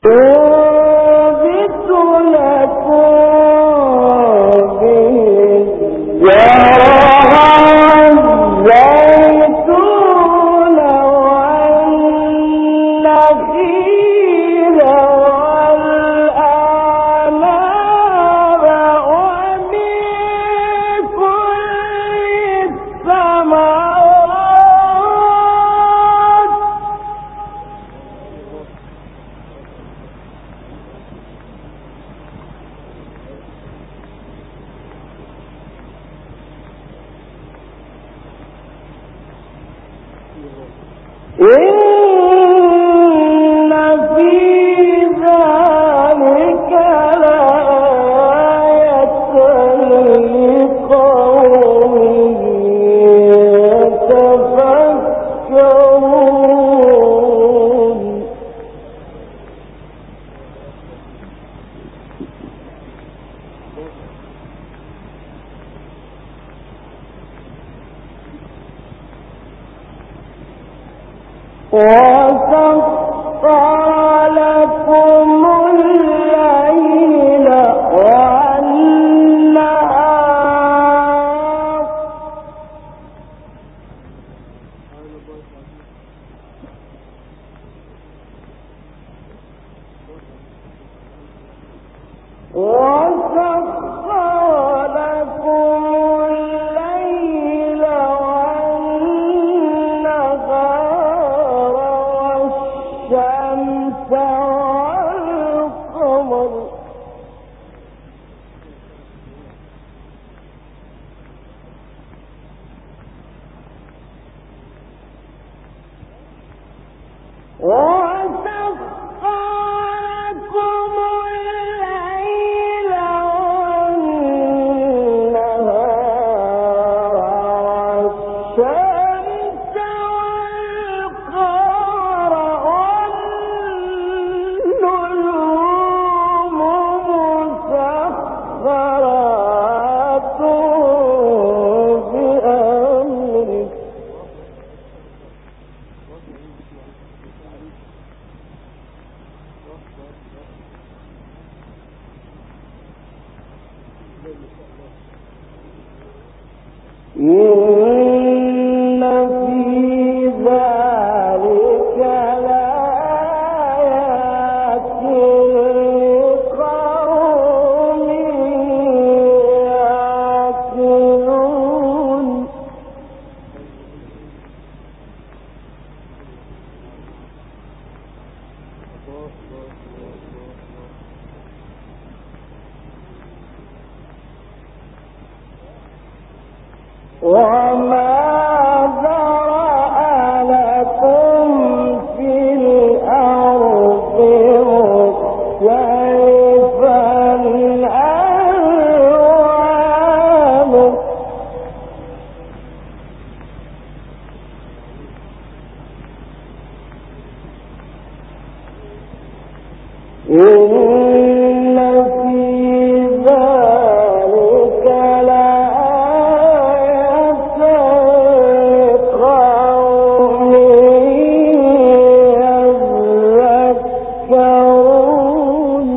ينبت لكم به الزيتون والنخيل والأعناب ومن كل الثمرات إن في ذلك لآية لقوم يتفكرون وسخر لكم الليل والنهار والشمس والقمر إن في ذلك لآيات لقوم يعقلون وما ذرأ لكم في الأرض مختلفا ألوانه إن في ذلك لآية لقوم يذكرون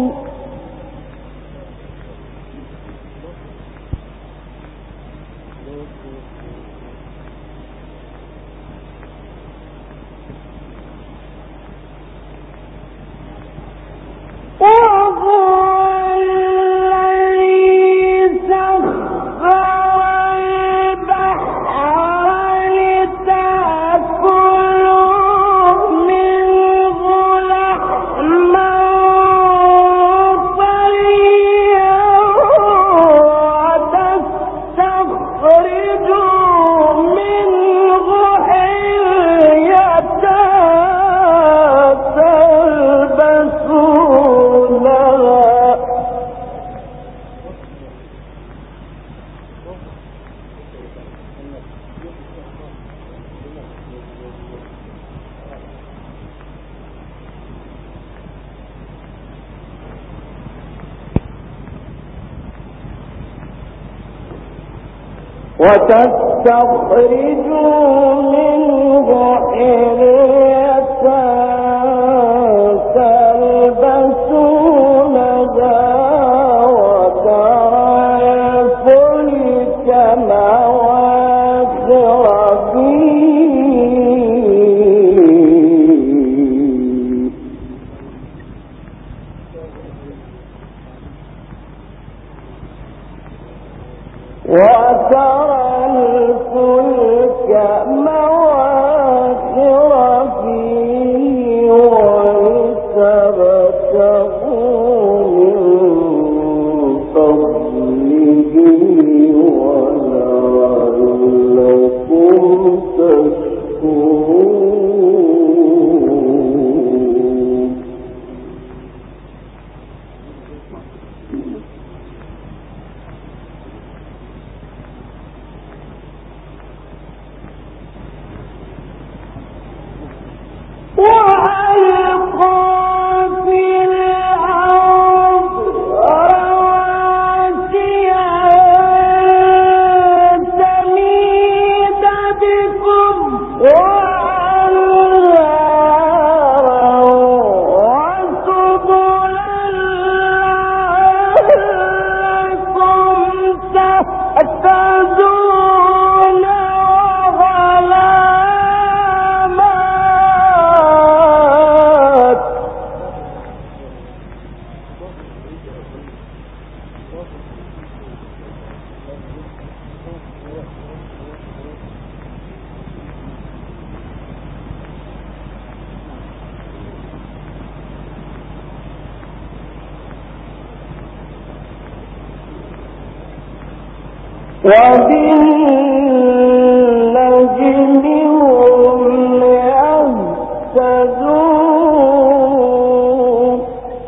وتستخرجوا منه حلية تلبسونها وبالنجم هم يهتدون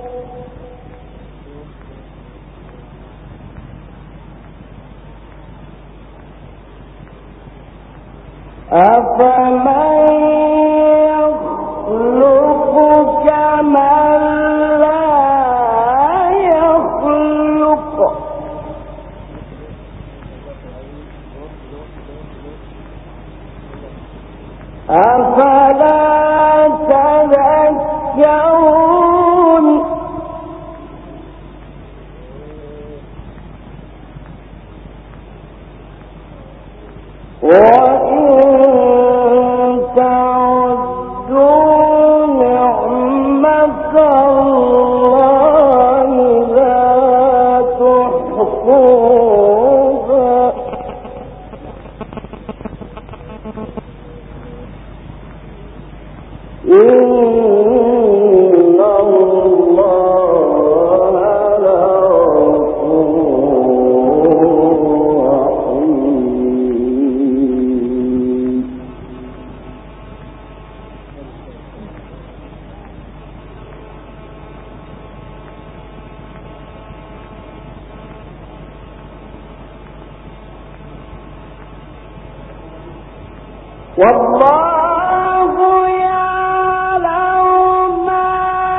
أفمن يخلق كمن لا يخلق أفلا تذكرون وإن تعدوا نعمة الله لا تحصوها إن الله لغفور رحيم والله يعلم ما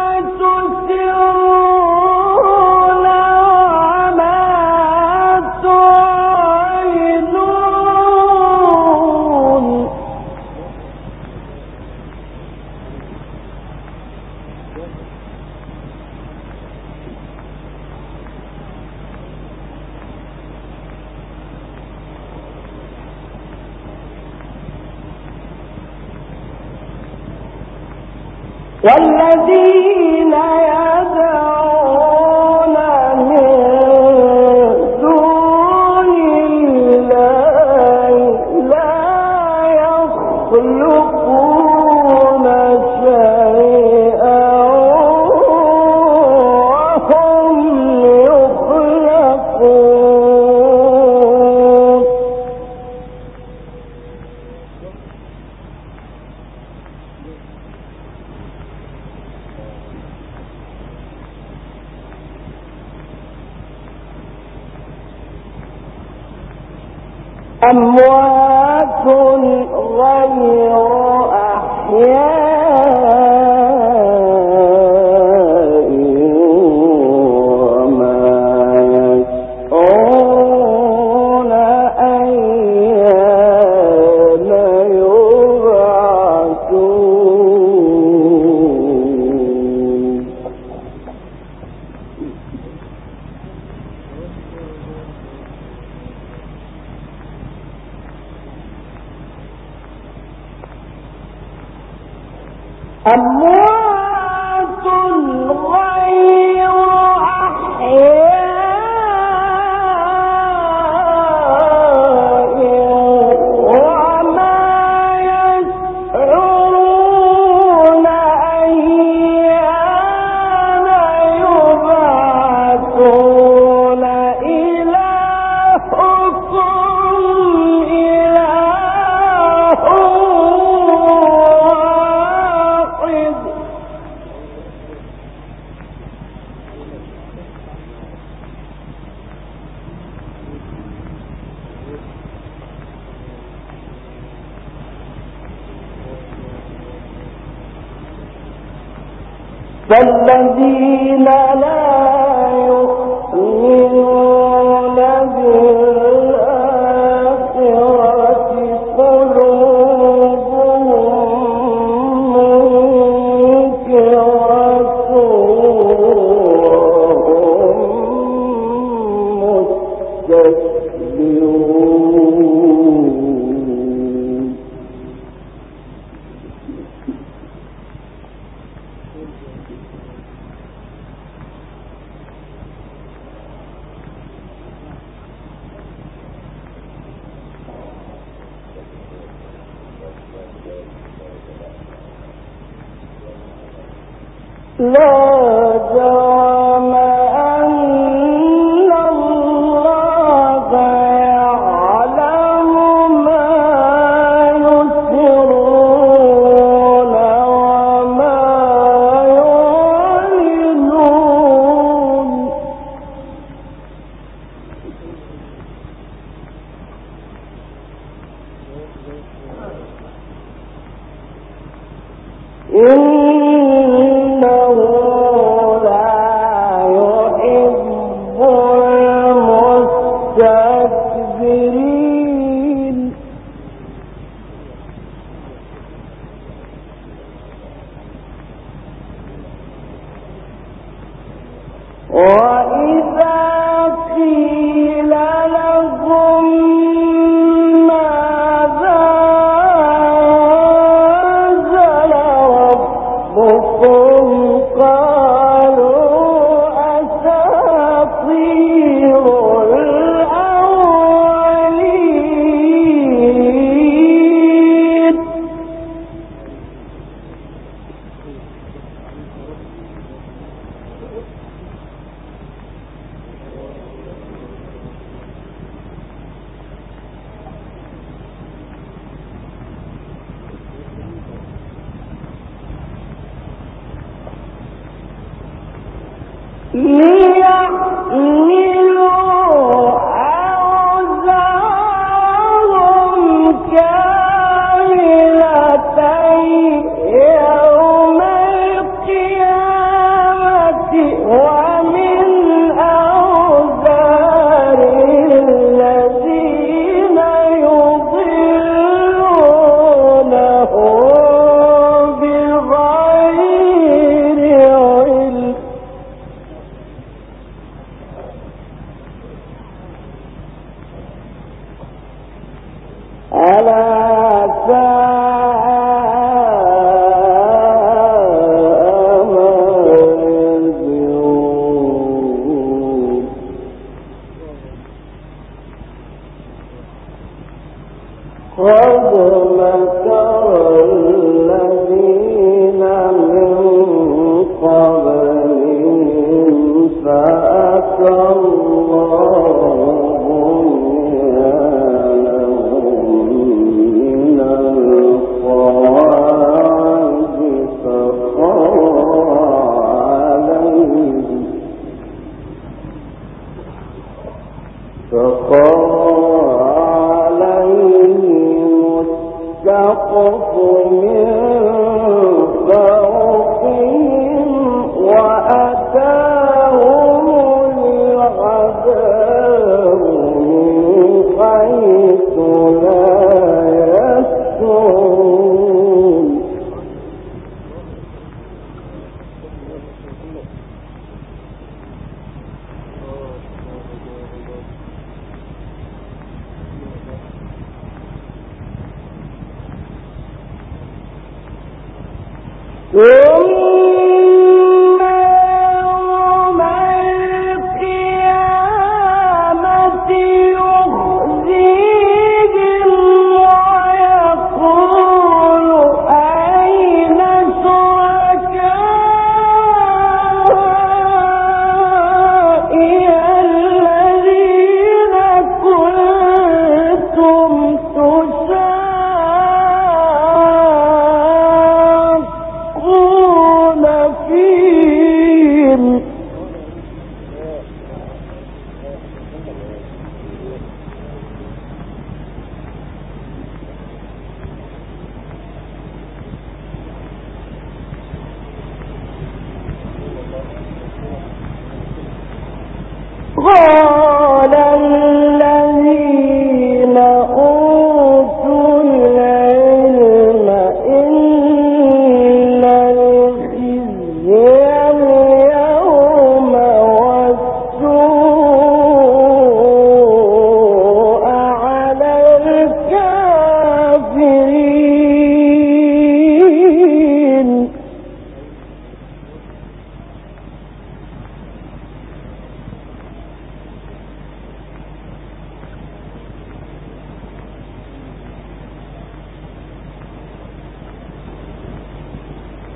تسرون وما تعلنون والذين يدعون من دون الله لا يخلقون شيئا وهم يخلقون أموات غير أحياء وما يشعرون أيان يبعثون فالذين لا يؤمنون بالآخرة قلوبهم منكرة وهم مستكبرون. لا جرم أن الله يعلم ما يسرون وما يعلنون. إنه لا يحب المستكبرين. وإذا قيل لهم ماذا أنزل ربكم قالوا أساطير الأولين. ليحملوا أوزارهم كاملة يوم القيامة ومن أوزار الذين يضلونهم بغير علم. ألا ساء ما يزرون. قد مكر الذين من قبلهم فأتى الله فخر عليهم السقف من فوقهم وأتاهم العذاب من حيث لا يشعرون. ثم يوم القيامة يخزيهم ويقول أين شركائي الذين كنتم تشاقون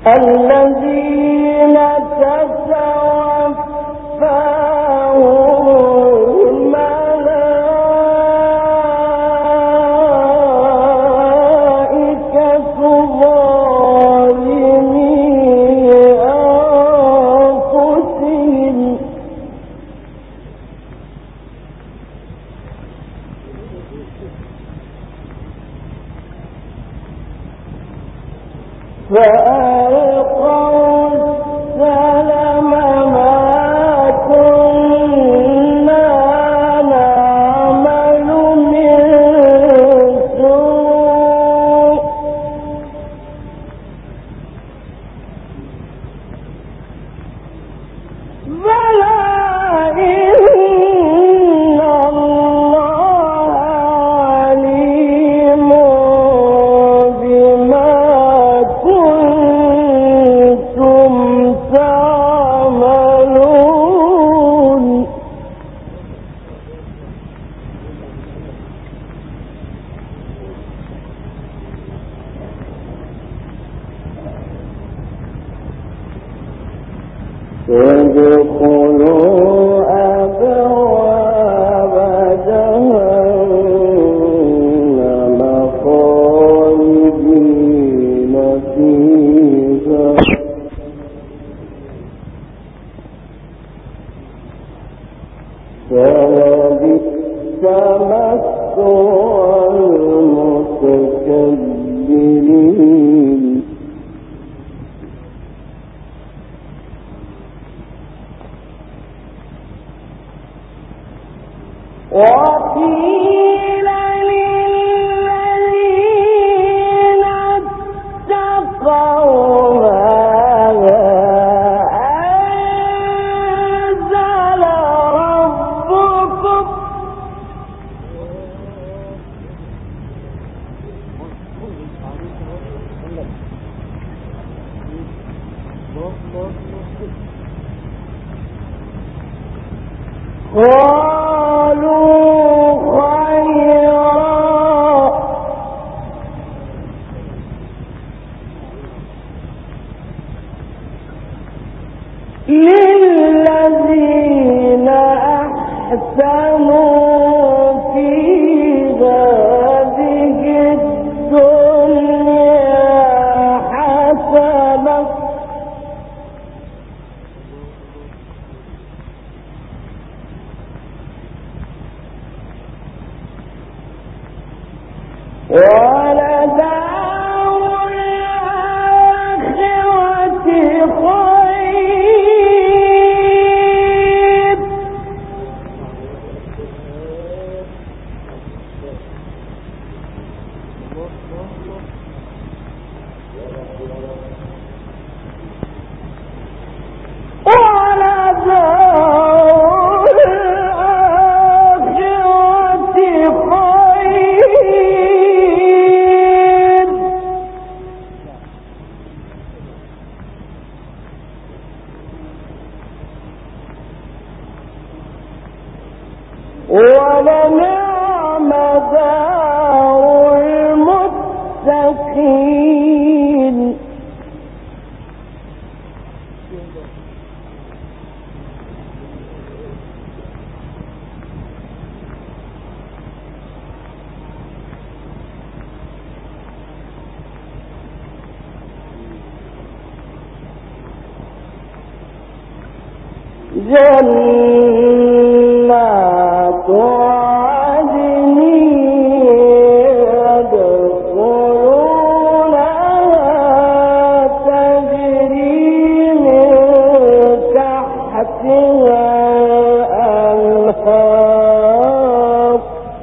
الذين تتوفاهم الملائكة ظالمي أنفسهم فألقوا السلم ما كنا نعمل من سوء بلى إن الله عليم بما كنتم تعملون ادخلوا أبواب جهنم خالدين فيها فلبئس مثوى المتكبرين وقيل للذين اتقوا ماذا أنزل ربكم قالوا خيرا للذين أحسنوا في هذه الدنيا حسنة ولدار الآخرة خير ولنعم دار المتقين جنات عدن يدخلونها تجري من تحتها الأنهار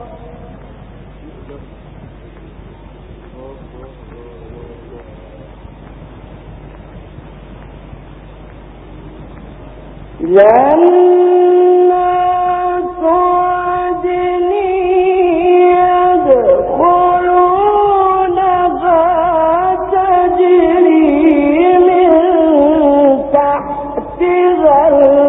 جنات عدن يدخلونها تجري من تحتها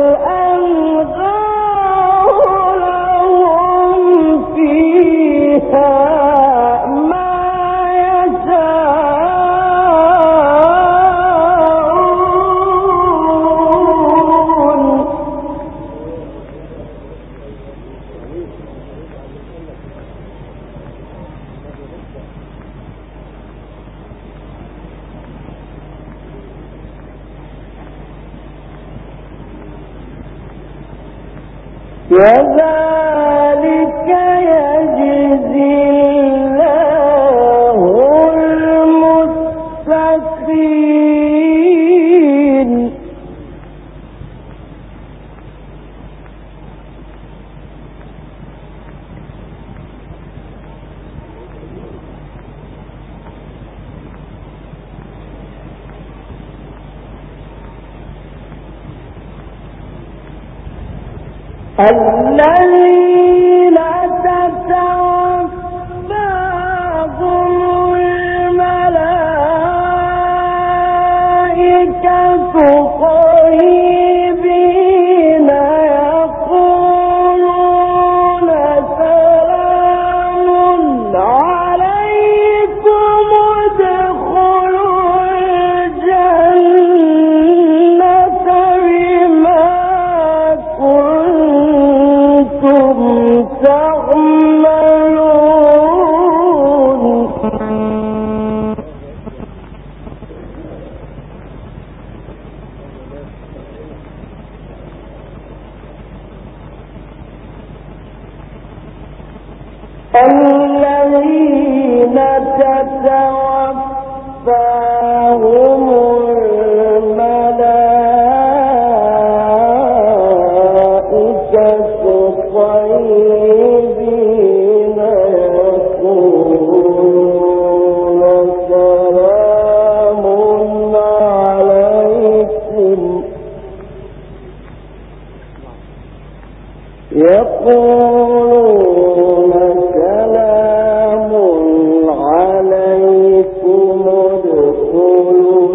الأنهار لهم فيها ما يشاءون كذلك يجزي الله المتقين. الذين تتوفاهم الملائكة طيبين يقولون سلام عليكم ادخلوا الجنة بما كنتم تعملون. الذين تتوفاهم الملائكة طيبين يقولون سلام عليكم يقولون سلام عليكم ادخلوا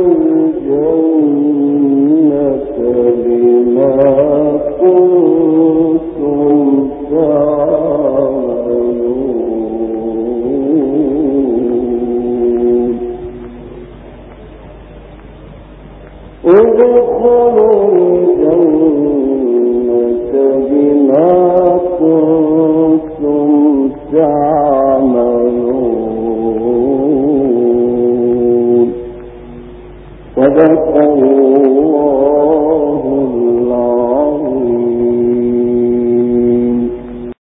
الجنة بما كنتم تعملون. ادخلوا الجنة بما كنتم تعملون. صدق الله